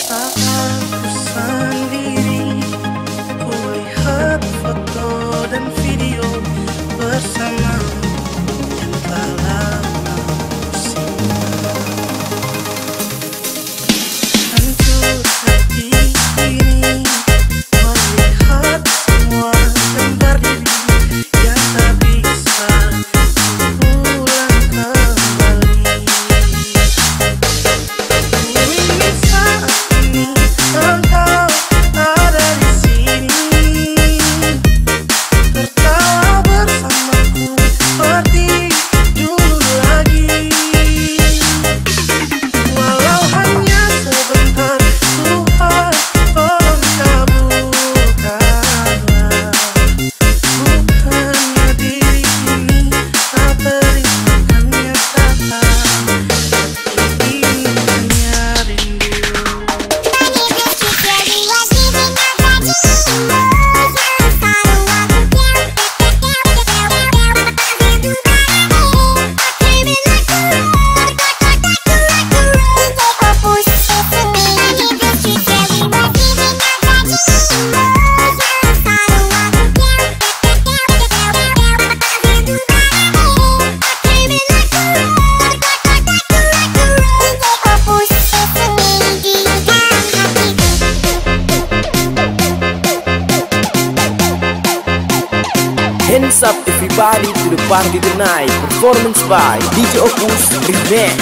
Saat ku sendiri, kulihat foto dan video bersamamu yang telah lama ku simpan. Hancur hati ini melihat semua gambar diri yang tak bisa pulang kembali. Ku ingin saat ini engkau ada di sini, tertawa bersamaku seperti dulu lagi. Walau hanya sebentar, Tuhan tolong kabulkanlah. Bukannya diri ini tak berikan kenyataan, hati ini hanya rindu. Hands up everybody to the party tonight. Performance by DJ Opus Remix.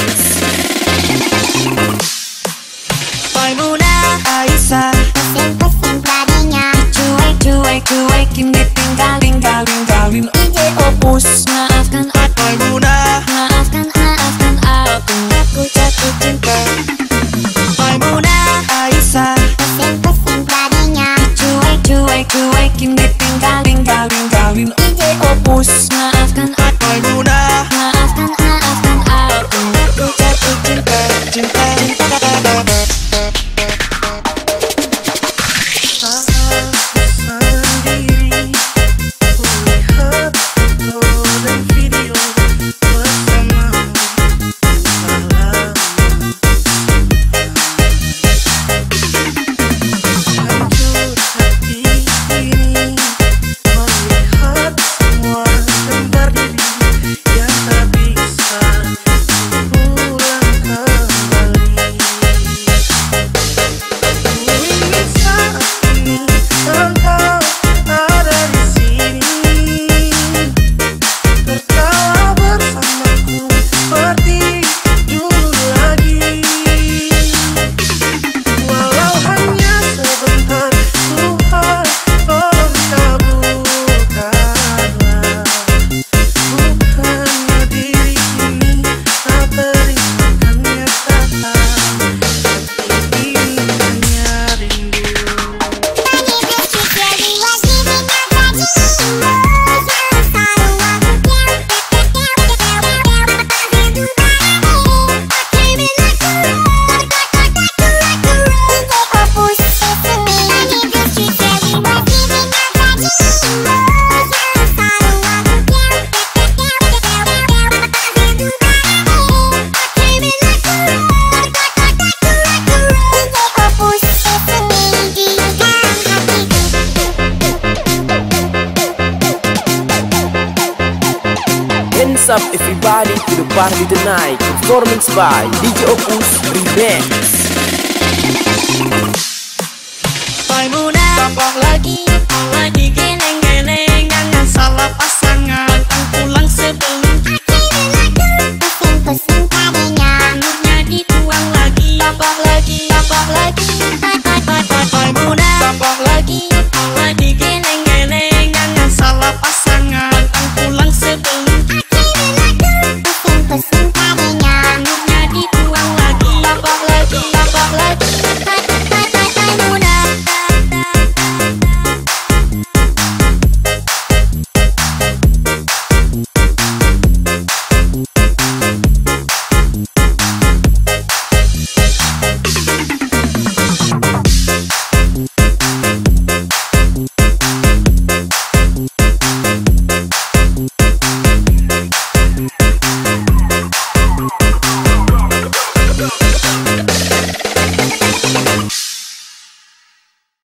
Maimunah Aisyah, pusing-pusing tadinya, cuek-cuekin ditinggalin DJ Opus. Maafkan aku Maimunah, maafkan aku jatuh cinta. Maimunah Aisyah, pusing-pusing tadinya, cuek-cuekin ditinggalin DJ Opus. Maafkan aku Maimunah, maafkan aku jatuh cinta. Saat ku sendiri, kulihat foto dan video bersamamu yang telah lama hancur hati ini melihat semua gambar diri yang tak bisa pulang kembali. Ku ingin saat ini engkau ada di sini, tertawa bersamaku seperti dulu lagi. Walau hanya sebentar, Tuhan tolong kabulkanlah. Bukannya diri ini tak berikan kenyataan, hati ini hanya rindu. Hands up everybody to the party tonight. Performance by DJ Opus Remix. Maimunah, tambah lagi geleng-geleng, jangan salah pasangan, pulang sebelum